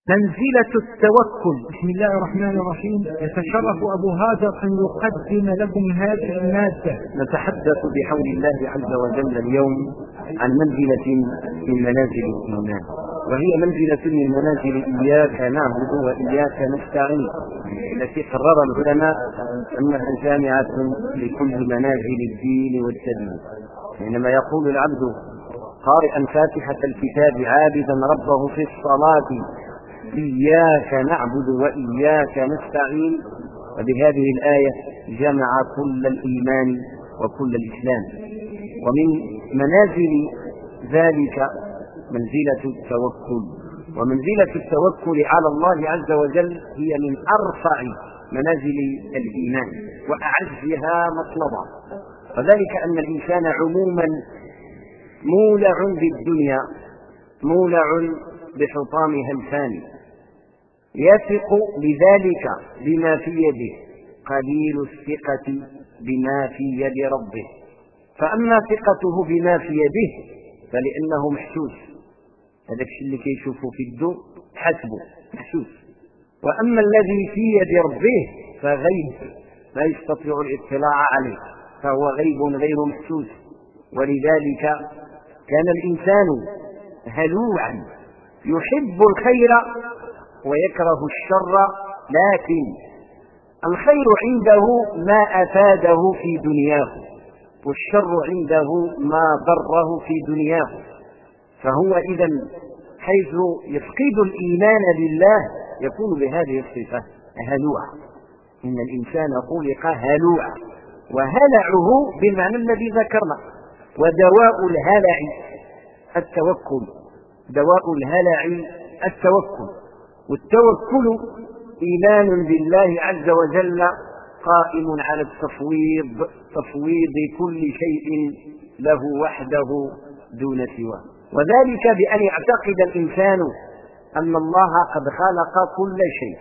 منزلة التوكل. بسم الله الرحمن الرحيم. يتشرف أبو هاجر أن يقدم لكم هذه المادة. نتحدث بحول الله عز وجل اليوم عن منزلة من منازل الإيمان، وهي منزلة من منازل إياك نعبد وإياك نستعين، التي قرر العلماء أنها جامعة لكل منازل الدين والتدين. حينما يقول العبد قارئا فاتحة الكتاب عابدا ربه في الصلاة إياك نعبد وإياك نستعين، وبهذه الآية جمع كل الإيمان وكل الإسلام. ومن منازل ذلك منزلة التوكل، ومنزلة التوكل على الله عز وجل هي من أرفع منازل الإيمان وأعزها مطلبا، وذلك أن الإنسان عموما مولع بالدنيا، مولع بحطامها الفاني، يثق لذلك بما في يده، قليل الثقة بما في يد ربه. فأما ثقته بما في يده فلأنه محسوس، هذا الشيء اللي كيشوفه في الدو حسبه محسوس. وأما الذي في يد ربه فغيب لا يستطيع الاطلاع عليه، فهو غيب غير محسوس. ولذلك كان الإنسان هلوعا يحب الخير ويكره الشر، لكن الخير عنده ما أفاده في دنياه، والشر عنده ما ضره في دنياه. فهو إذن حيث يفقد الإيمان بالله يكون بهذه الصفة هلوع. إن الإنسان خلق هلوع، وهلعه بالمعنى الذي ذكرنا. ودواء الهلع التوكل، دواء الهلع التوكل. والتوكل إيمان بالله عز وجل قائم على التفويض، تفويض كل شيء له وحده دون سواه، وذلك بأن يعتقد الإنسان أن الله قد خلق كل شيء،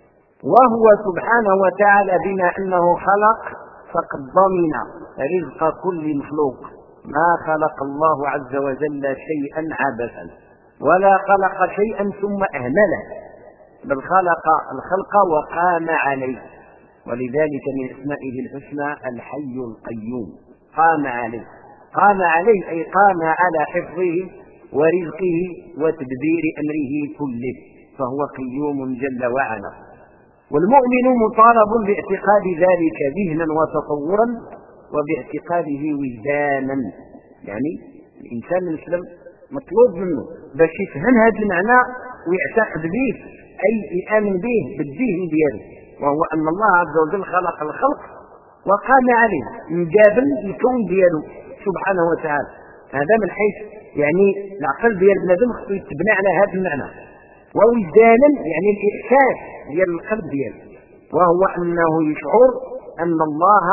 وهو سبحانه وتعالى بما أنه خلق فقد ضمن رزق كل مخلوق. ما خلق الله عز وجل شيئا عبثا، ولا خلق شيئا ثم أهمله، بل خلق الخلق وقام عليه. ولذلك من اسمائه الحسنى الحي القيوم، قام عليه. قام عليه أي قام على حفظه ورزقه وتدبير أمره كله، فهو قيوم جل وعلا. والمؤمن مطالب باعتقاد ذلك ذهنا وتصورا، وباعتقاده وجدانا. يعني الإنسان المسلم مطلوب منه باش يفهم هذا المعنى ويعتقد به، أي يؤمن به بالذهن دياله، وهو أن الله عز وجل خلق الخلق وقام عليه من قبل الكون دياله سبحانه وتعالى. هذا من حيث يعني العقل ديال بنادم خصو يتبنى على هذا المعنى. ووجدانا يعني الإحساس ديال القلب دياله، وهو أنه يشعر أن الله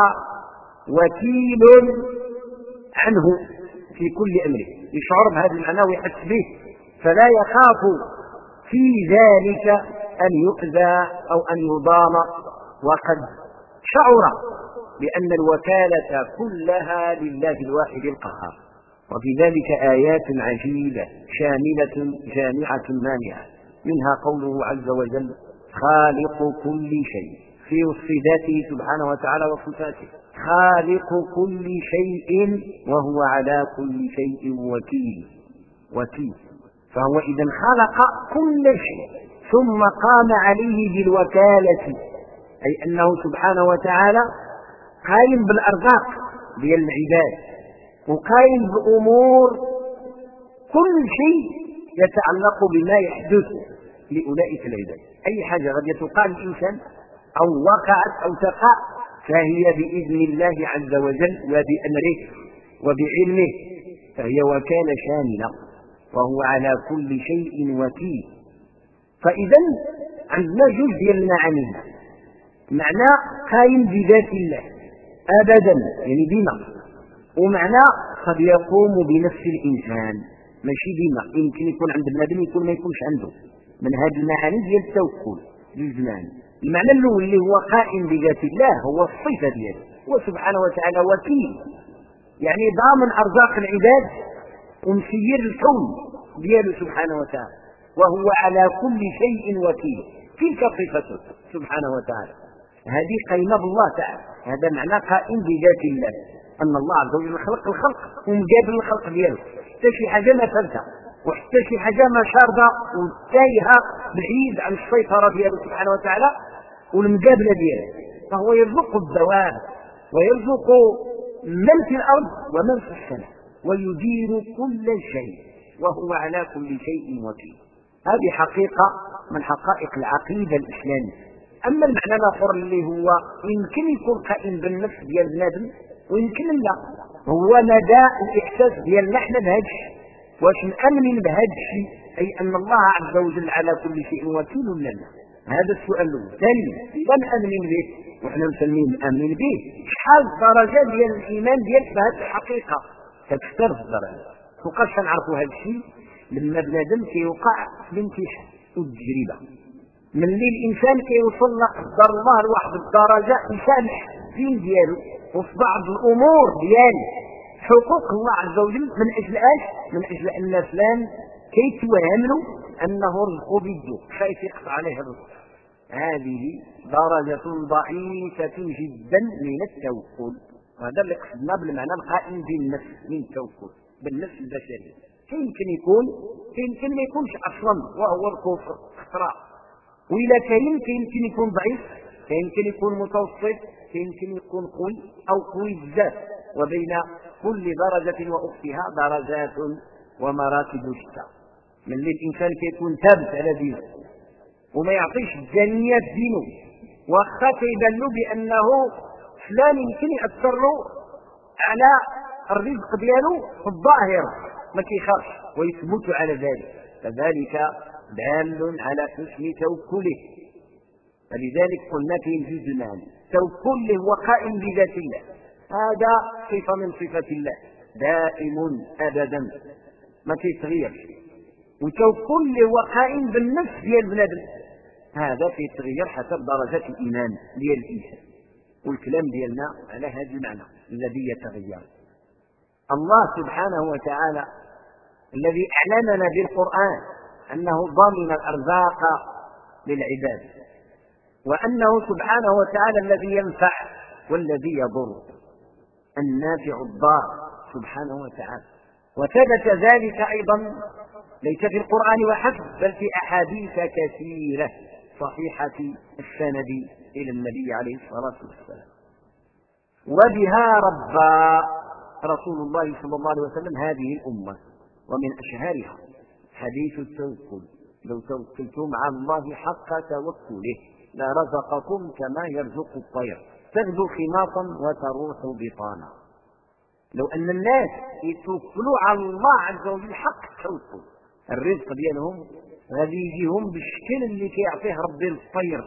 وكيل عنه في كل أمره، يشعر بهذا المعنى ويحس به، فلا يخاف في ذلك أن يؤذى أو أن يضام، وقد شعر بأن الوكالة كلها لله الواحد القهار. وفي ذلك آيات عجيبة شاملة جامعة مانعة، منها قوله عز وجل خالق كل شيء، في وصف ذاته سبحانه وتعالى وصفاته، خالق كل شيء وهو على كل شيء وكيل. فهو إذن خلق كل شيء ثم قام عليه بالوكالة، أي أنه سبحانه وتعالى قائم بالأرزاق ديال العباد، وقائم بأمور كل شيء يتعلق بما يحدث لأولئك العباد. أي حاجة غادي تقع للإنسان أو وقعت أو تقع فهي بإذن الله عز وجل وبأمره وبعلمه، فهي وكالة شاملة، وهو على كل شيء وكيل. فإذا عندنا جزء ديال المعاني، معنى قائم بذات الله أبدا يعني بما، ومعنى قد يقوم بنفس الإنسان ماشي بما، يمكن يكون عند بنادم يكون ما يكونش عنده. من هذه المعاني ديال التوكل جزءان. المعنى الأول اللي هو قائم بذات الله هو الصفة دياله، وسبحانه وتعالى وكيل، يعني ضامن أرزاق العباد ومسير الكون دياله سبحانه وتعالى. وهو على كل شيء وكيل. تلك صفته سبحانه وتعالى، هذه قيمة الله تعالى، هذا معنى قائم بذات الله، أن الله عز وجل خلق الخلق ومقابل الخلق دياله، حتى شي حاجة ما فلتة وحتى شي حاجة ما شاردة وتايهة بعيد عن السيطرة دياله سبحانه وتعالى والمقابلة دياله. فهو يرزق الدواب ويرزق من في الأرض ومن في السماء ويدير كل شيء وهو على كل شيء وكيل. هذه حقيقة من حقائق العقيدة الإسلامية. أما المعنى الآخر اللي هو يمكن يكون قائم بالنفس ديال بنادم ويمكن لا، هو مدى الإحساس ديالنا احنا بهذا الشيء، واش نأمن بهذا الشيء، أي أن الله عز وجل على كل شيء وكيل لنا. هذا السؤال الأول. ثانيا إذا نأمن به وإحنا مسلمين نأمن به، شحال الدرجة ديال الإيمان ديالك بهذه الحقيقة كتختار في الدرجة. فوقاش نعرفوا هذا الشيء؟ لما بنادم كيوقع في الامتحان والتجربة، ملي الإنسان كيوصل قدر الله لواحد الدرجة يسامح الدين ديالو وفي بعض الأمور ديال حقوق الله عز وجل من أجل اش؟ من أجل أن فلان كيتوهم له أنه رزقه بيده خايف يقطع عليه الرزق. هذه درجة ضعيفة جدا من التوكل، وهذا اللي قصدنا بالمعنى القائم بالنفس من التوكل بالنفس البشرية. يمكن يكون يمكن ما يكونش أصلا وهو الكفر اختراع، وإذا كان يمكن يكون ضعيف، يمكن يكون متوسط، يمكن يكون قوي أو قوي بزاف، وبين كل درجة وأختها درجات ومراتب شتى. من اللي الإنسان كيكون ثابت على دينه وما يعطيش الجانية دينه، واخا كيبان له بأنه فلان يمكن يأثر له على الرزق ديالو في الظاهر ما كيخافش ويثبت على ذلك، فذلك دال على حسن توكله. فلذلك قلنا في جزء المعنى توكله هو قائم بذات الله، هذا صفة من صفات الله دائم أبدا ما كيتغيرش. وتوكله هو قائم بالنفس ديال بنادم، هذا كيتغير حسب درجة الإيمان ديال الإنسان. والكلام ديالنا على هذا المعنى الذي يتغير. الله سبحانه وتعالى الذي أعلمنا بالقرآن أنه ضامن الأرزاق للعباد، وأنه سبحانه وتعالى الذي ينفع والذي يضر، النافع الضار سبحانه وتعالى. وثبت ذلك أيضا ليس في القرآن وحسب بل في أحاديث كثيرة صحيحة السند إلى النبي عليه الصلاة والسلام. وبها ربى رسول الله صلى الله عليه وسلم هذه الأمة، ومن أشهرها حديث التوكل: لو توكلتم على الله حق توكله لرزقكم كما يرزق الطير تغدو خماصا وتروح بطانا. لو أن الناس يتوكلوا على الله عز وجل حق التوكل، الرزق ديالهم غادي يجيهم بالشكل اللي كيعطيه ربي للطير،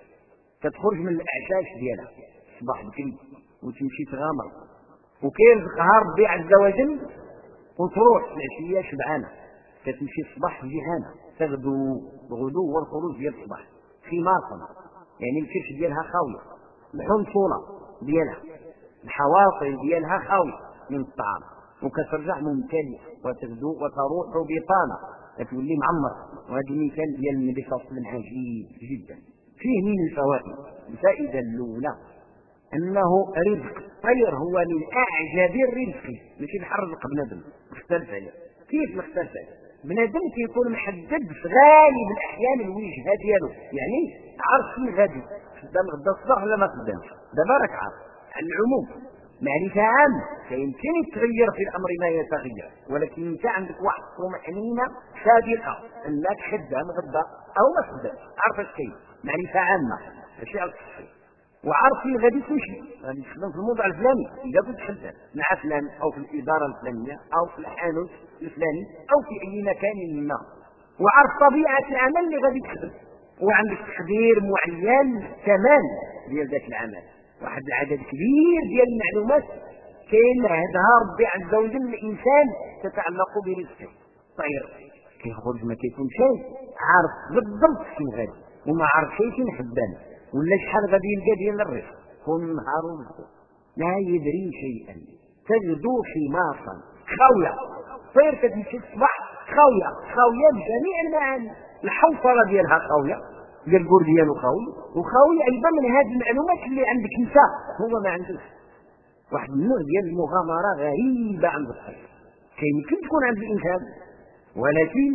كتخرج من الأعشاش ديالها صباح بكري وتمشي تغامر، وكيرزقها ربي عز وجل وتروح العشية شبعانة، كتمشي الصباح جهانة تغدو الغدو والخروج ديال الصباح خماصا، يعني الكرش ديالها خاوية، الحنصولة ديالها الحواصل ديالها خاوية من الطعام، وكترجع ممتلئة وتغدو وتروح بطانة كتولي معمر. وهذا المثال ديال النبي صلى الله عليه وسلم عجيب جدا، فيه من الفوائد. الفائدة الأولى أنه رزق الطير هو من أعجب الرزق، ماشي بحال رزق بنادم مختلف عليه. كيف مختلف عليه؟ بنادم كيكون محدد في غالب الأحيان الوجهة ديالو، يعني عارف فين غادي، خدام غدا الصباح ولا ما خدامش، دابا راك عارف. على العموم معرفة عامة، فيمكن يتغير في الأمر ما يتغير، ولكن أنت عندك واحد طمأنينة صادقة أنك خدام غدا أو ما خدامش، عارف اش كاين، معرفة عامة ماشي على الصحيح، وعارف فين غادي تمشي، غادي تخدم في الموضوع الفلاني إذا كنت خدام مع فلان أو في الإدارة الفلانية أو في الحانوت الفلاني أو في أي مكان ما، وعارف طبيعة العمل اللي غادي تخدم، وعندك تقدير معين كمان ديال ذاك العمل، واحد العدد كبير ديال المعلومات كينهدها ربي عز وجل الإنسان تتعلق برزقه. طير كيخرج ما كيكون شيء، عارف بالضبط فين غادي وما عارف شيء فين حبان ولا شحال غادي يلقى ديال الرزق، كل نهار ونهار لا يدري شيئا، تغدو خماصا خاوية. طير كتمشي الصباح خاوية بجميع المعاني، الحوصله ديالها قويه، ديال الكور ديالو قوي، وخاوي ايضا من هذه المعلومات اللي عندك انت هو ما عندوش. واحد النوع ديال المغامره غريبه عند الطير كيمكن تكون عند الانسان، ولكن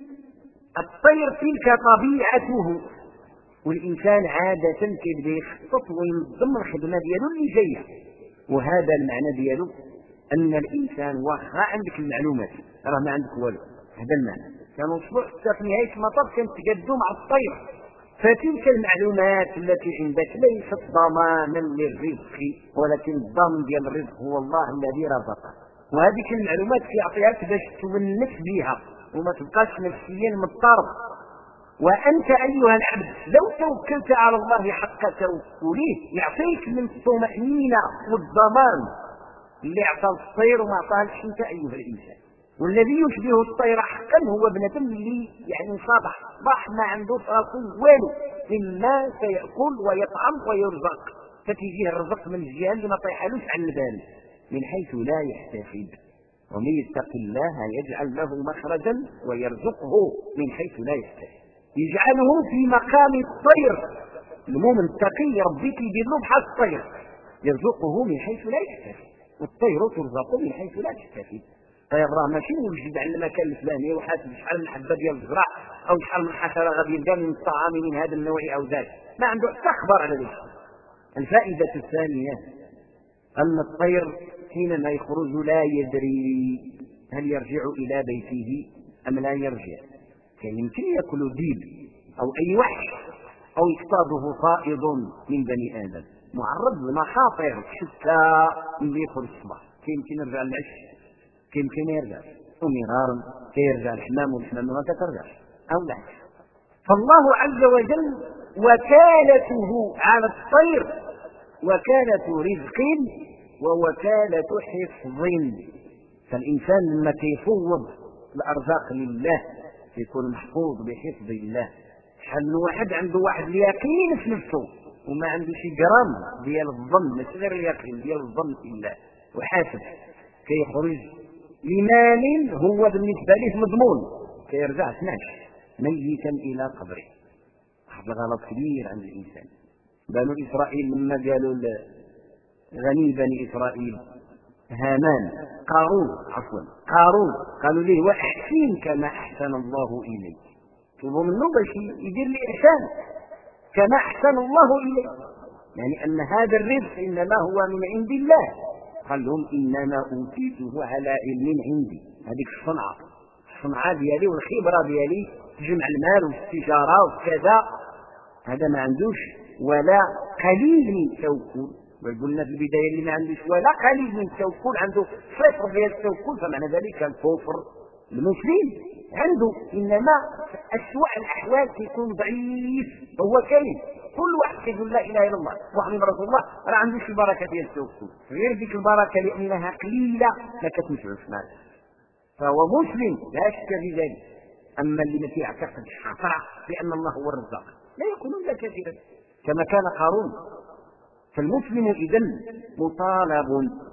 الطير تلك طبيعته، والانسان عاده كيبدا يخطط وينظم الخدمه ديالو اللي جايه. وهذا المعنى ديالو ان الانسان واخا عندك المعلومات راه ما عندك والو. هذا المعنى كنوصلوا حتى في نهايه المطاف كنتجادوا مع الطير. فتلك المعلومات التي عندك ليست ضمانا للرزق، ولكن الضامن ديال الرزق هو الله الذي رزقك. وهذه المعلومات كيعطيها باش تونس بها وما تبقاش نفسيا مضطرب. وانت ايها العبد لو توكلت على الله حق توكله يعطيك من الطمأنينة والضمان اللي اعطى الطير وما عطاهش انت ايها الانسان. والذي يشبه الطير حقا هو ابن اللي يعني صبح ما عنده راسه والو، اما سيأكل ويطعم ويرزق، فتيجيه الرزق من الجهه اللي ما طيحالوش عن البال من حيث لا يحتسب. ومن يتق الله يجعل له مخرجا ويرزقه من حيث لا يحتسب، يجعله في مقام الطير. المؤمن التقي ربك يدير له بحال الطير، يرزقه من حيث لا يحتسب، والطير ترزق من حيث لا تحتسب. الطير راه ماشي موجود على المكان الفلاني وحاسب شحال من حبه ديال الزرع او شحال من حشره غادي يلقى من الطعام من هذا النوع او ذاك، ما عنده حتى خبر على ذلك. الفائده الثانيه ان الطير حينما يخرج لا يدري هل يرجع الى بيته ام لا يرجع. كان يمكن ياكل ديب او اي وحش او يصطاده صائد من بني ادم معرض لمخاطر شتى من يدخل الصباح. كيمكن يرجع العش، كيمكن يرجع ومرارا كيرجع الحمام والحمام ما كترجعش او لا. فالله عز وجل وكالته على الطير وكالة رزق ووكالة حفظ. فالإنسان لما كيفوض الأرزاق لله يكون محفوظ بحفظ الله. شحال من واحد عنده واحد اليقين في نفسه وما عنده شي جرام ديال الظن، ماشي غير اليقين ديال الظن في الله، وحاسب كيخرج لمال هو بالنسبة له مضمون، كيرجع 12 ميتا إلى قبره. واحد الغلط كبير عند الإنسان. بنو إسرائيل لما قالوا غني بني إسرائيل هامان قارون قالوا له وأحسن كما أحسن الله إليك، طلبوا منه باش يدير لي إحسان كما أحسن الله إليك، يعني أن هذا الرزق إنما هو من عند الله. قال لهم إنما أوتيته على علم عندي. هذيك الصنعة ديالي والخبرة ديالي تجمع المال والتجارة وكذا، هذا ما عندوش ولا قليل من التوكل. وقلنا في البداية اللي ما عندوش ولا قليل من التوكل عنده صفر ديال التوكل، فمعنى ذلك الكفر. المسلم عنده إنما أسوأ الأحوال كيكون ضعيف، هو كاين كل واحد كيقول لا اله الا الله محمد رسول الله راه عنده شي بركه ديال التوكل، غير ديك البركه لانها قليله ما كتنفعوش معاه، فهو مسلم لا شك في ذلك. اما اللي ما كيعتقدش حقا بان الله هو الرزاق لا يكون الا كافرا كما كان قارون. فالمسلم اذا مطالب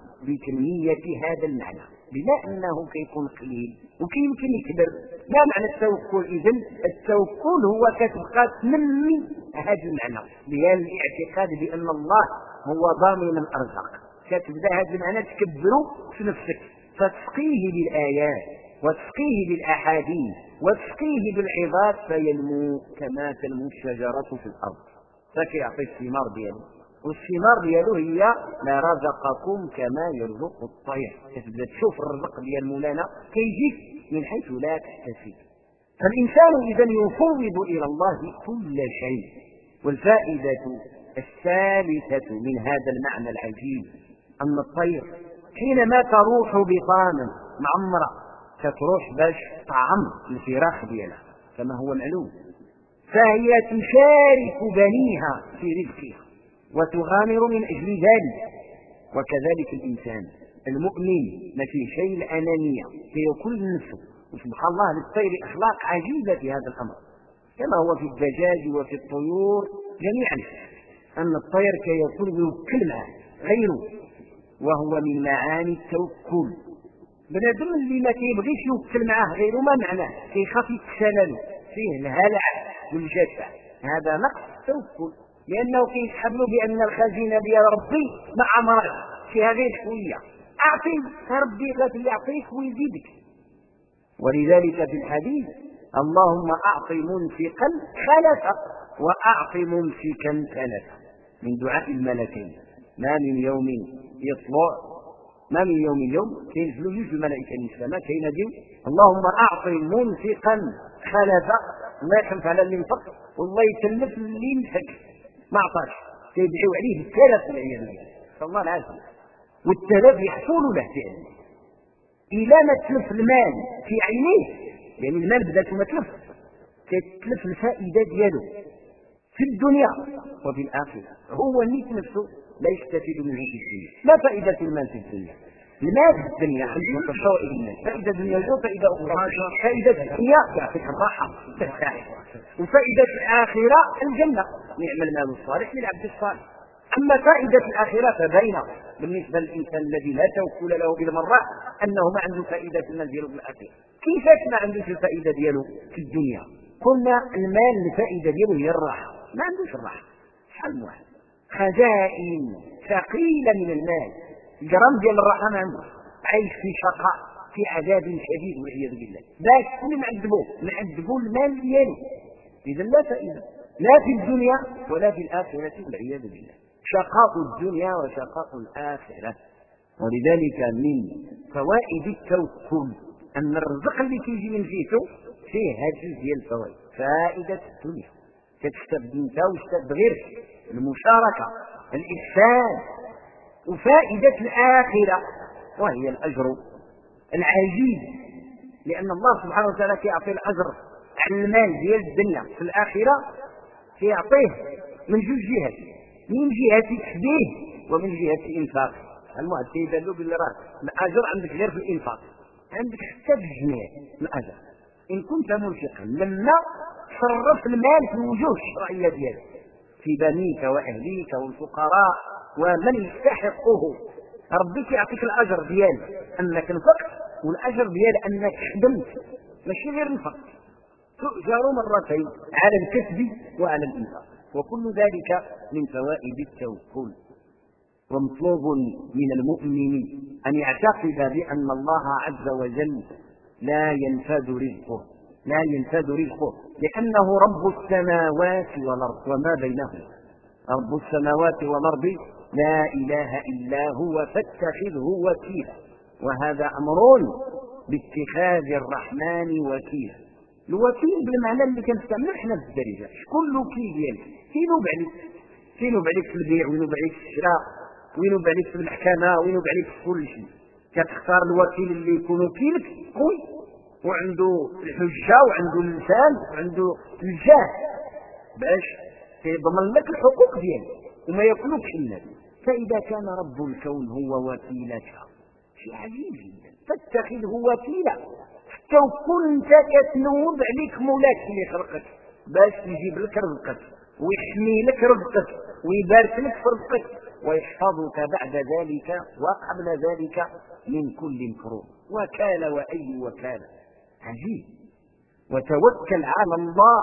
بتنميه هذا المعنى، بما انه كيكون قليل وكيمكن يكبر. ما معنى التوكل اذا؟ التوكل هو كتبقى تنمي هذا المعنى ديال الاعتقاد بان الله هو ضامن الارزاق، كتبدا هذا المعنى تكبره في نفسك، فتسقيه بالايات وتسقيه بالاحاديث وتسقيه بالعظات فينمو كما تنمو الشجره في الارض، فكيعطي الثمار ديالو. والثمار ديالو هي ما رزقكم كما يرزق الطير، كتبدا تشوف الرزق ديال مولانا كيجيك من حيث لا تحتسب. فالإنسان إذا يفوض إلى الله كل شيء. والفائدة الثالثة من هذا المعنى العجيب أن الطير حينما تروح بطانا معمرة تروح باش طعم الفراخ ديالها كما هو معلوم، فهي تشارك بنيها في رزقها وتغامر من أجل ذلك. وكذلك الإنسان المؤمن ما فيه شيء الأنانية كيأكل نفسه. وسبحان الله للطير أخلاق عجيبة في هذا الأمر كما هو في الدجاج وفي الطيور جميعا، أن الطير كيأكل ويوكل معه غيره، وهو من معاني التوكل. بنادم اللي ما كيبغيش يوكل معه غيره ما معناه؟ كيخاف يتسلل، فيه الهلع والجشع، هذا نقص التوكل، لأنه كيسحب له بأن الخزينة ديال ربي ما عمرت فيها غير شوية، أعطي ربي غير اللي يعطيك ويزيدك. ولذلك في الحديث اللهم أعط منفقا خلفا وأعط ممسكا تلفا، من دعاء الملكين. ما من يوم يطلع، ما من يوم كينزلوا جوج الملائكة من السماء كيناديو اللهم أعط منفقا خلفا، الله يحنف على اللي ينفق والله يتلف اللي ينفق ما عطاش، كيدعيو عليه التلف والعياذ بالله، نسأل الله العافية. والتلف يحصل له فعلا إلى ما تلف المال في عينيه، يعني المال بدات ما تلف، كتلف الفائدة ديالو في الدنيا وفي الآخرة، هو النيت نفسه لا يستفيد منه في الدنيا. ما فائدة المال في الدنيا؟ المال في الدنيا عندنا تصور الناس فائدة دنيوية وفائدة أخرى. فائدة الدنيا يعطيك الراحة ترتاح، وفائدة الآخرة الجنة، نعم المال الصالح للعبد الصالح. أما فائدة الآخرة فباينة بالنسبة للإنسان الذي لا توكل له بالمرة أنه ما عنده فائدة في المال ديالو في الآخرة. كيفاش ما عندوش الفائدة ديالو في الدنيا؟ قلنا المال الفائدة ديالو هي الراحة، ما عندوش الراحة، شحال واحد خزائن ثقيلة من المال، جرام ديال الراحة ما عنده، عايش في شقاء في عذاب شديد والعياذ بالله. باش نعذبوا المال ديالو، إذا لا فائدة لا في الدنيا ولا في الآخرة والعياذ بالله، شقاء الدنيا وشقاء الآخرة. ولذلك من فوائد التوكل أن الرزق اللي كيجي من جهته فيه هذه ديال الفوائد. فائدة الدنيا كتستفد انت وتستفد غيرك، المشاركة، الإحسان. وفائدة الآخرة وهي الأجر العجيب، لأن الله سبحانه وتعالى كيعطي الأجر على المال ديال الدنيا في الآخرة، كيعطيه من جوج جهات، من جهة تشبيه ومن جهة الإنفاق. المهم تيبان باللي راه الأجر عندك غير في الإنفاق، عندك حتى في الجميع الأجر إن كنت منفقا لما تصرف المال في وجوه الشرعية ديالك في بنيك وأهليك والفقراء ومن يستحقه. ربك يعطيك الأجر ديال أنك نفقت والأجر ديال أنك خدمت، ماشي غير نفقت، تؤجر مرتين على الكسب وعلى الإنفاق. وكل ذلك من فوائد التوكل. ومطلوب من المؤمن أن يعتقد بأن الله عز وجل لا ينفد رزقه، لا ينفد رزقه، لأنه رب السماوات والأرض وما بينهما، رب السماوات والأرض لا إله إلا هو فاتخذه وكيلا. وهذا أمر باتخاذ الرحمن وكيلا. الوكيل بالمعنى اللي كنستعملو حنا في الدارجة، شكون الوكيل ديالك؟ كينوب عليك، كينوب عليك في البيع وينوب عليك في الشراء وينوب عليك في المحكمة وينوب عليك في كل شيء. كتختار الوكيل اللي يكون وكيلك قوي وعنده الحجة وعنده اللسان وعنده الجاه باش يضمن لك الحقوق ديالك وما ياكلوكش الناس. فإذا كان رب الكون هو وكيلك شيء عجيب جدا، فاتخذه وكيلا. التوكل انت كتنوب عليك مولاك اللي خلقك باش يجيب لك رزقك ويحمي لك رزقك ويبارك لك في رزقك ويحفظك بعد ذلك وقبل ذلك من كل مكروه. وكال وأي وكالة عجيب. وتوكل على الله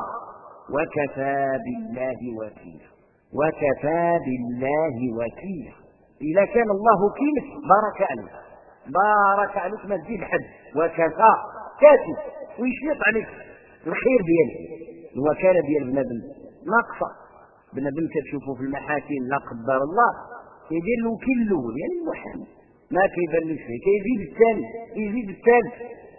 وكفى بالله وكيلا، وكفى بالله وكيلا. إذا كان الله وكيلك بارك عليك، بارك عليك ما تزيد حد، وكفى كافي ويشيط عليك الخير ديالك. الوكالة ديال بنادم ناقصة، بنادم كتشوفه في المحاكم لا قدر الله يدير الوكيل الاول يعني المحامي ما كيبانلوش فيه، كيزيد الثاني يزيد الثالث،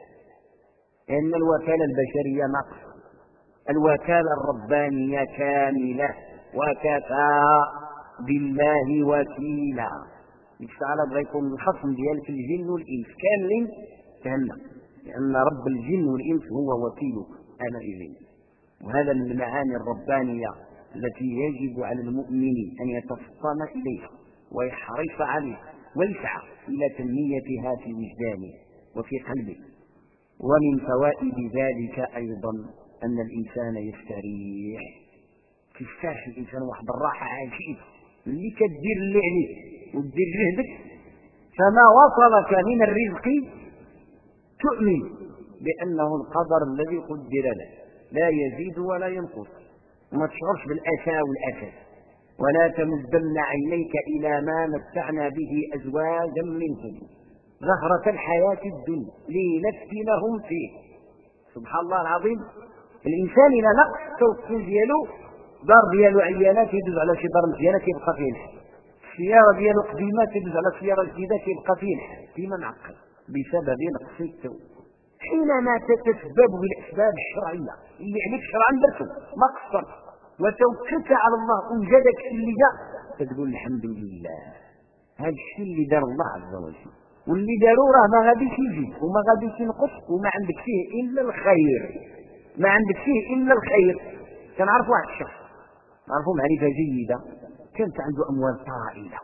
لأن الوكالة البشرية ناقصة، الوكالة الربانية كاملة. وكفى بالله وكيلا. تعالى بغا يكون الخصم ديالك الجن والإنس كاملين جهنم، لأن رب الجن والإنس هو وكيلك أنا إذن. وهذا من المعاني الربانية التي يجب على المؤمن أن يتفطن إليها ويحرص عليها ويسعى إلى تنميتها في وجدانه وفي قلبه. ومن فوائد ذلك أيضا أن الإنسان يستريح، تستريح الإنسان واحد الراحة عجيبة اللي كدير اللي عليك وتدير جهدك، فما وصلك من الرزق تؤمن بأنه القدر الذي قدر لك، لا يزيد ولا ينقص، وما تشعرش بالأسى والأسى. ولا تمدن عينيك إلى ما متعنا به أزواجا منهم زهرة الحياة الدنيا لنفتنهم فيه. سبحان الله العظيم. الإنسان إذا نقص التوكل ديالو، دار ديالو عيانات يدوز على شي دار مزيانة كيبقى فيه الحال، السيارة ديالو قديمة تدوز على السيارة الجديدة كيبقى فيه الحال، ديما معقد بسبب نقص التوكل. حينما تتسبب بالأسباب الشرعية اللي عليك شرعا درتو ما قصرت وتوكلت على الله وجدك اللي جاء، تقول الحمد لله هذا الشيء اللي دار الله عز وجل، واللي داروا راه ما غاديش يجي وما غاديش ينقص وما عندك فيه الا الخير، ما عندك فيه الا الخير. كنعرف واحد الشخص نعرفه معرفه جيده، كانت عنده اموال طائله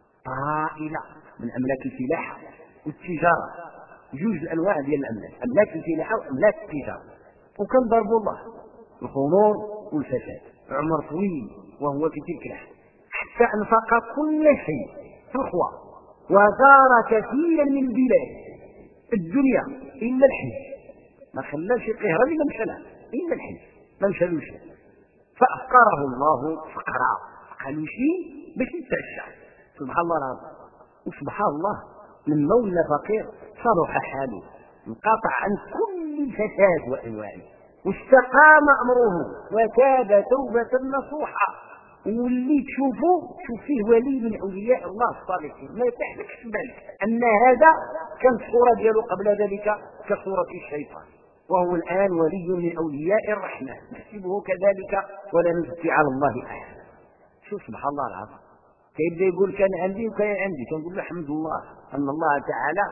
من املاك الفلاحه والتجاره، جوج الانواع ديال الاملاك، املاك الفلاحه واملاك التجاره، وكان ضرب الله الخمور والفساد عمر طويل وهو في تلك الحال، حتى انفق كل شيء في الخوا وزار كثيرا من البلاد الدنيا الا الحج، ما خلاش يقهر الا مشى لها الا الحج ما مشالوش، فافقره الله فقرا قالوا شيء باش يتعشى. سبحان الله العظيم. وسبحان الله لما ولا فقير صلح حاله، انقطع عن كل الفساد وانواعه واستقام امره وتاب توبه نصوحه، واللي تشوف فيه ولي من اولياء الله الصالحين، ما تحلكش بالك ان هذا كانت الصوره ديالو قبل ذلك كصوره الشيطان، وهو الان ولي من اولياء الرحمن، نحسبه كذلك ولا نزكي على الله احد. شوف سبحان الله العظيم، كيبدا يقول كان عندي وكان عندي، كنقول له الحمد لله ان الله تعالى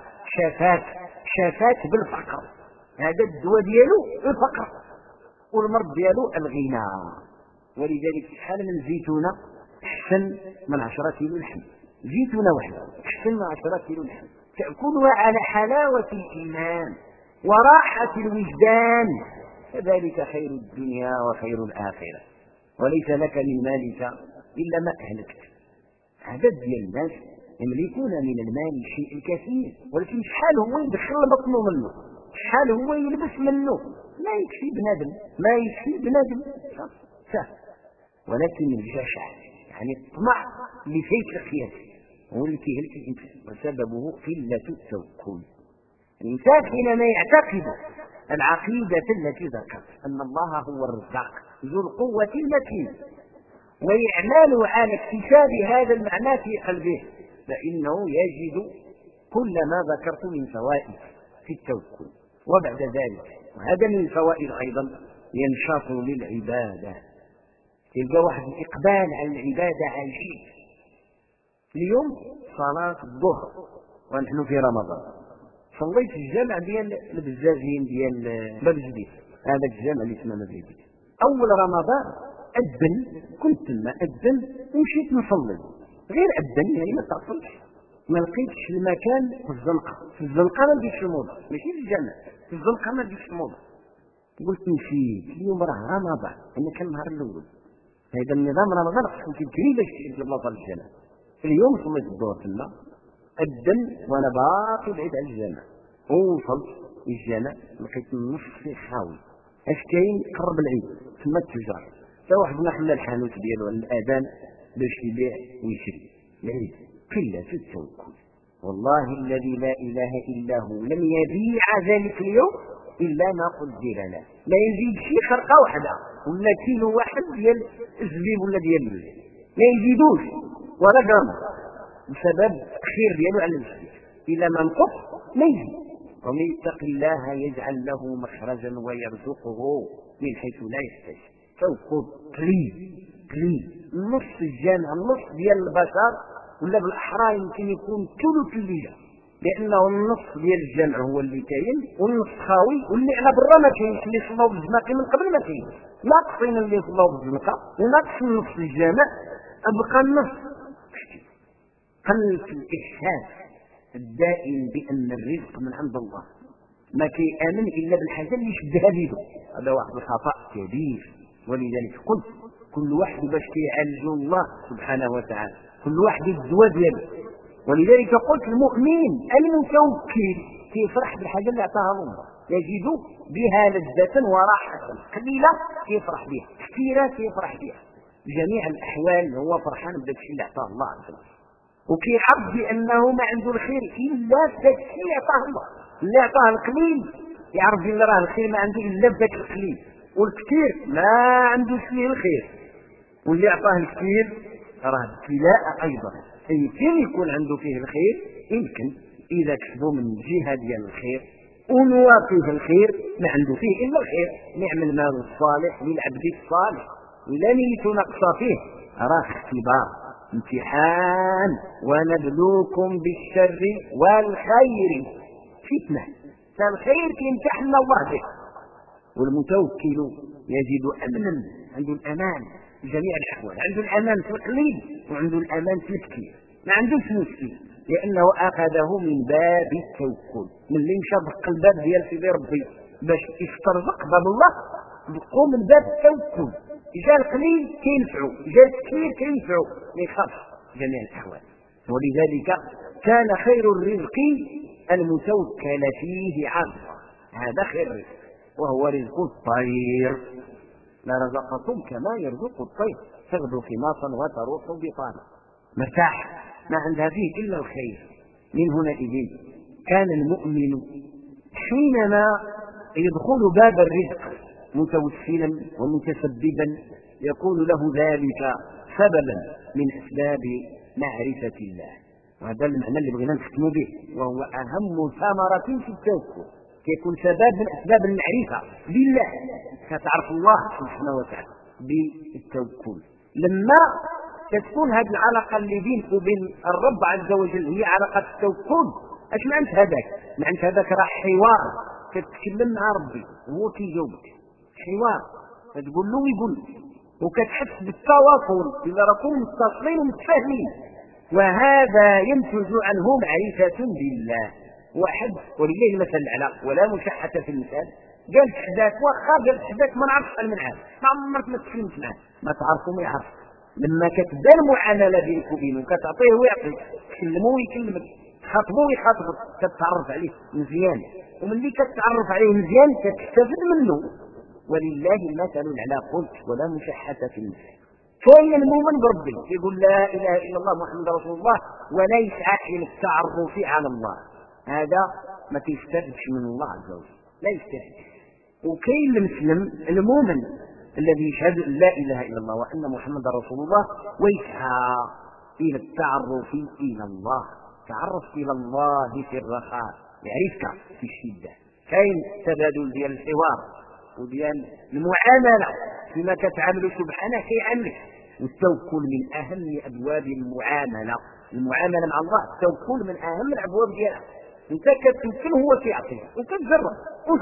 شافاك بالفقر، هذا الدواء ديالو الفقر والمرض ديالو الغنى. ولذلك شحال من زيتونه احسن من 10 كيلو لحم، زيتونه واحده احسن من 10 كيلو لحم، تاكلها على حلاوه الايمان وراحه الوجدان، كذلك خير الدنيا وخير الاخره. وليس لك من مالك الا ما اهلكت. عدد ديال الناس يملكون من المال شيء كثير، ولكن شحال هو يدخل بطنه منه، شحال هو يلبس منه، ما يكفي بنادم سهل. ولكن الجشع يعني الطمع اللي فيك القياس هو اللي كيهلك الانسان، وسببه قله التوكل. الانسان حينما يعتقد العقيده التي ذكرت ان الله هو الرزاق ذو القوه المتين، ويعمل على اكتساب هذا المعنى في قلبه، فانه يجد كل ما ذكرت من فوائد في التوكل. وبعد ذلك وهذا من الفوائد ايضا ينشط للعباده، يلقى واحد الاقبال على العباده عجيب. اليوم صلاه الظهر ونحن في رمضان، صليت في الجامع ديال البزازين ديال باب الجديد، هذا الجامع اللي اسمه باب الجديد. اول رمضان اذن، كنت تما اذن ومشيت نصلي، غير اذن يعني ما تعطلش، ما لقيتش المكان في الزنقه ما لقيتش الموضه، ماشي في الجامع، في الزنقه ما لقيتش الموضه. قلت نمشي اليوم راه رمضان، انا كان النهار الاول هذا النظام رمضان خصك تجري باش تجي بلاصه الجامع. اليوم صليت الظهر تما اذن وانا باقي بعيد على الجامع، ووصلت للجامع لقيت النص خاوي. اش كاين؟ قرب العيد تما التجار، تا واحد ما حمل الحانوت ديالو على الاذان باش يبيع ويشري. العيد قله التوكل، والله الذي لا اله الا هو لم يبيع ذلك اليوم الا ما قدر له، لا يزيد شي خرقه واحده ولا كيلو واحد ديال الزبيب ولا ديال اللوز، ما يزيدوش ولا جرام، بسبب التاخير ديالو على المسجد. الى ما نقص ما يزيد. ومن يتق الله يجعل له مخرجا ويرزقه من حيث لا يحتسب. توكل قليل نص الجامع، نص ديال البشر ولا بالاحرى يمكن يكون ثلث اللي جا، لانه النص ديال الجامع هو اللي كاين والنص خاوي، واللي على برا ما كاينش، اللي صلاو بالزناقي من قبل ما كاين، ناقصين اللي صلاو بالزنقه وناقص نص الجامع، ابقى النص. قلة الاحساس الدائم بان الرزق من عند الله، ما كيامن الا بالحاجه اللي يشدها بيده، هذا واحد الخطا كبير. ولذلك قلت كل واحد باش كيعالج الله سبحانه وتعالى، كل واحد الدواء ديالو. ولذلك قلت المؤمن المتوكل كيفرح بالحاجه اللي عطاها الله، يجد بها لذة وراحة، قليلة كيفرح بها، كثيرة كيفرح بها، بجميع الأحوال هو فرحان بداك الشيء اللي عطاه الله عز وجل، وكيحب بأنه ما عنده الخير إلا بداك الشيء اللي عطاه الله. اللي عطاه القليل يعرف بأن راه الخير ما عنده إلا بداك القليل، والكثير ما عندوش فيه الخير، واللي عطاه الكثير راه ابتلاء أيضا. يمكن يكون عنده فيه الخير، يمكن إذا كسبوا من الجهة ديال الخير ونواقف الخير ما عنده فيه إلا الخير، نعم المال الصالح للعبد الصالح ولن يتنقص فيه، راه اختبار امتحان، ونبلوكم بالشر والخير فتنة. فالخير كيمتحن الله به، والمتوكل يجد أمنا، عنده الأمان في جميع الأحوال، عنده الأمان في القليل وعنده الأمان في الكثير، ما عندوش مشكل، لأنه أخذه من باب التوكل. من اللي مشى دق الباب ديال سيدي ربي باش يسترزق باب الله، دقوا من باب التوكل، جا القليل كينفعوا، جا الكثير كينفعوا، ما يخافش جميع الأحوال. ولذلك كان خير الرزق المتوكل فيه على الله، هذا خير الرزق، وهو رزق الطير. لرزقكم كما يرزق الطير تغدو خماصا وتروح بطانا، مرتاح ما عندها فيه إلا الخير. من هنا إذن كان المؤمن حينما يدخل باب الرزق متوسلا ومتسببا يقول له ذلك سببا من أسباب معرفة الله، وهذا المعنى اللي بغينا نختم به، وهو أهم ثمرة في التوكل، كيكون سبب من أسباب المعرفة بالله، كتعرف الله سبحانه وتعالى بالتوكل. لما تكون هذه العلاقة اللي بينك وبين الرب عز وجل هي علاقة التوكل، اش معنى هذاك؟ معنى هذاك راه حوار، كتكلم مع ربي وهو كيجاوبك، حوار تقول له ويقول لك، وكتحس بالتواصل إذا راكم متصلين ومتفاهمين، وهذا ينتج عنه معرفة بالله. واحد ولله المثل الأعلى ولا مشحة في المثال، قال حداك واخا قال حداك ما نعرفش شحال من عام، ما عمرك ما تكلمت معاه، ما تعرفوا ما يعرف. لما كتبدا المعامله بينك وبينه كتعطيه ويعطيك، تكلموا ويكلمك، تخاطبوا ويخاطبك، كتعرف عليه مزيان، وملي كتعرف عليه مزيان كتستفد منه. ولله المثل الأعلى قلت ولا مشحة في المثال. كاين المؤمن بربي يقول لا اله الا الله محمد رسول الله ولا يسعى الى التعرف على الله، هذا ما تستفدش من الله عز وجل، لا يستفد. وكاين المسلم المؤمن الذي يشهد لا اله الا الله وان محمد رسول الله ويسعى الى التعرف الى الله، تعرف الى الله في الرخاء يعرفك في الشده. كاين تبادل ديال الحوار وديال المعامله فيما كتعامل سبحانه كيعاملك، والتوكل من اهم ابواب المعامله. المعامله مع الله التوكل من اهم الابواب ديالها، انت كتوكل هو كيعطيك وكتجرب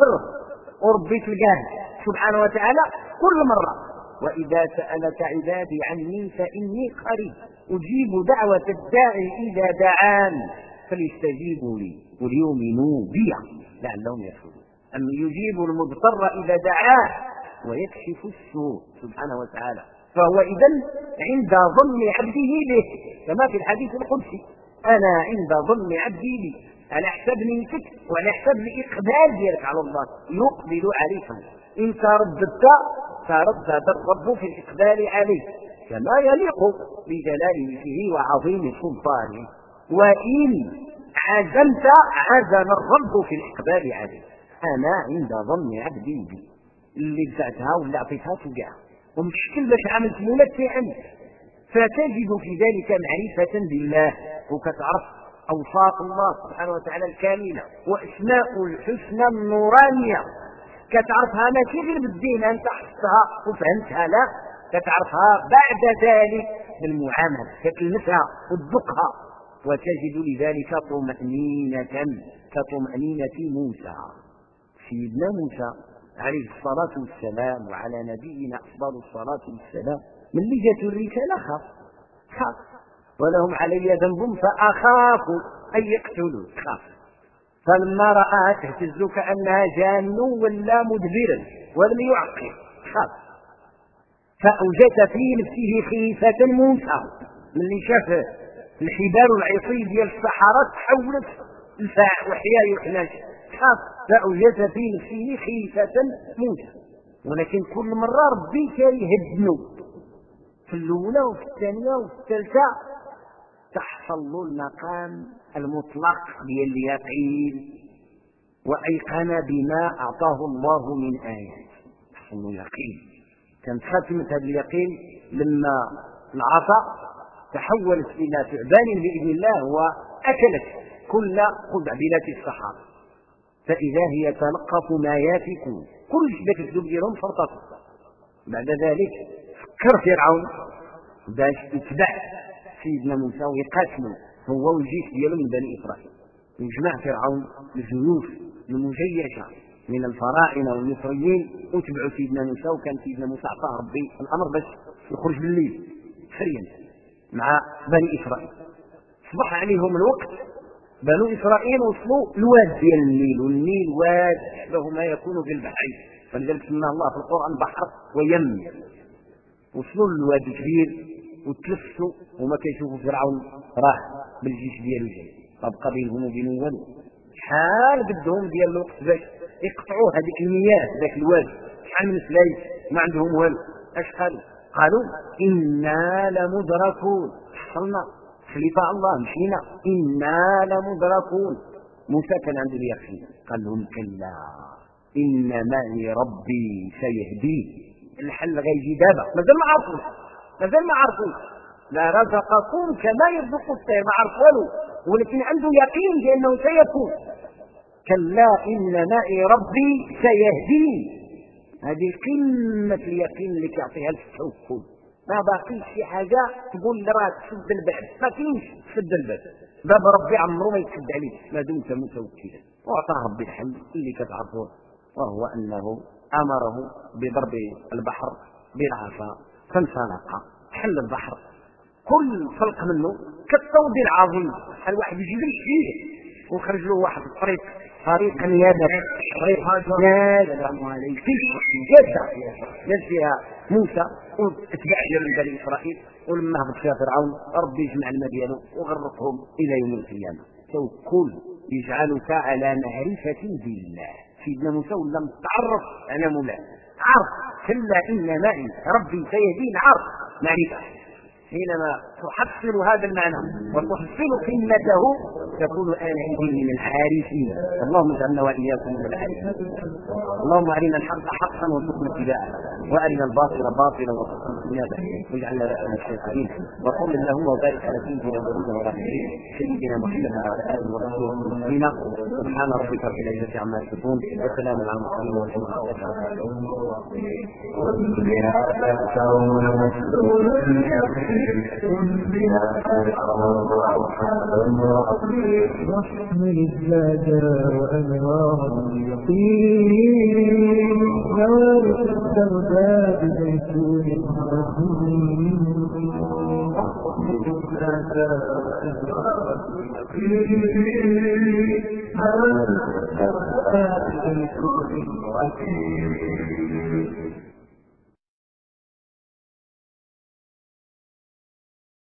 وربي تلقاه سبحانه وتعالى كل مره. واذا سالك عبادي عني فاني قريب اجيب دعوه الداعي اذا دعان فليستجيبوا لي وليؤمنوا بي لعلهم يرشدون. أم يجيب المضطر إذا دعاه ويكشف السوء سبحانه وتعالى. فهو إذن عند ظن عبده به، كما في الحديث القدسي أنا عند ظن عبدي بي، على حسب نيتك وعلى حسب الإقبال ديالك على الله يقبل عليك. إن ترددت تردد الرب في الإقبال عليك كما يليق بجلاله وعظيم سلطانه، وإن عزمت عزم الرب في الإقبال عليك. أنا عند ظن عبدي بي، اللي دفعتها واللي أعطيتها توقع ومشكل باش عملت مولك في عمل، فتجد في ذلك معرفة بالله، وكتعرف أوصاف الله سبحانه وتعالى الكاملة وأسماء الحسنى النورانية، كتعرفها ماشي غير بالدين أنت حفظتها وفهمتها، لا، كتعرفها بعد ذلك بالمعاملة، كتلمسها وتذوقها، وتجد لذلك طمأنينة كطمأنينة موسى. سيدنا موسى عليه الصلاة والسلام وعلى نبينا أفضل الصلاة والسلام من اللي جاءت الرسالة خاف ولهم علي ذنب فأخاف أن يقتلوا، خاف. فلما رآها تهتز كأنها جان ولا مدبرا ولم يعقل، خاف. فأوجد في نفسه خيفة موسى من اللي شاف الحبال والعصي ديال السحرة تحولت الفاع وحياة يخناش، خاف فأوجس في نفسه خيفة موسى. ولكن كل مرة ربي كان يهدنو في الأولى وفي الثانية وفي الثالثة تحصل له المقام المطلق ديال اليقين وأيقن بما أعطاه الله من آيات. تحصل له يقين. كانت خاتمة هذا اليقين لما العصا تحولت إلى ثعبان بإذن الله وأكلت كل خزعبلات السحاب، فإذا هي تلقف ما يافكون. كل ذاك الذنوب ديالهم فرطت. بعد ذلك فكر فرعون باش يتبع سيدنا موسى ويقاتلوا هو والجيش ديالو من بني إسرائيل. يجمع فرعون الجيوش المجيشة من الفراعنة والمصريين وتبعوا سيدنا موسى. وكان سيدنا موسى أعطاه ربي الأمر باش يخرج بالليل سريا مع بني إسرائيل. صبح عليهم الوقت، بنو إسرائيل وصلوا الواد ديال النيل، والنيل واد له ما يكون في البحر، فلذلك سمى الله في القرآن بحر ويم. وصلوا للواد الكبير وتلفوا وما كيشوفوا فرعون راح بالجيش ديالو جاي، تبقى بينهم وبين والو. شحال بدهم ديال الوقت باش يقطعوا هذيك المياه ذاك الواد، شحال من سلايس ما عندهم والو. اش قالوا إنا لمدركون. حصلنا خليفة الله مشينا إنا لمدركون. موسى كان عنده اليقين قال لهم كلا إن معي ربي سيهدين. الحل غيجي دابا، مازال ما عرفوش لا رزقكم كما يرزق الطير، ما عرف والو، ولكن عنده يقين بأنه سيكون. كلا إن معي ربي سيهدين. هذه قمة اليقين اللي كيعطيها التوكل. ما باقيش شي حاجة تقول لي راه تسد الباب، ما فيش تسد الباب. باب ربي عمره ما يتسد عليه ما دمت متوكلا. واعطاه ربي الحل اللي كتعرفوه، وهو أنه أمره بضرب البحر بالعصا فانفلق. حل البحر كل فلق منه كالطود العظيم، الواحد يجيب الشيء وخرج له واحد الطريق طريقا يابس، طريق ناس فيها موسى واتباع ديال بني اسرائيل. ولما هبط فيها فرعون ربي يجمع الماء ديالو وغرقهم الى يوم القيامه. توكل يجعلك على معرفه بالله. سيدنا موسى ولا متعرف على مولاه، عرف كلا ان معي ربي سيهدين، عرف معرفه. حينما تحصل هذا المعنى وتحصل قيمته تكون آنئذ من العارفين. اللهم اجعلنا وإياكم من العارفين. اللهم أرنا الحق حقا وارزقنا اتباعه، وأرنا الباطل باطلا وارزقنا اجتنابه، واجعلنا من الشاكرين. وقل اللهم وبارك على سيدنا ورسولنا سيدنا محمد وعلى آله وصحبه المسلمين. سبحان ربك رب العزة عما يصفون وسلام على المرسلين والحمد واحمل الزاد وأنوار اليقين نار السوداء زيتون الرحيم.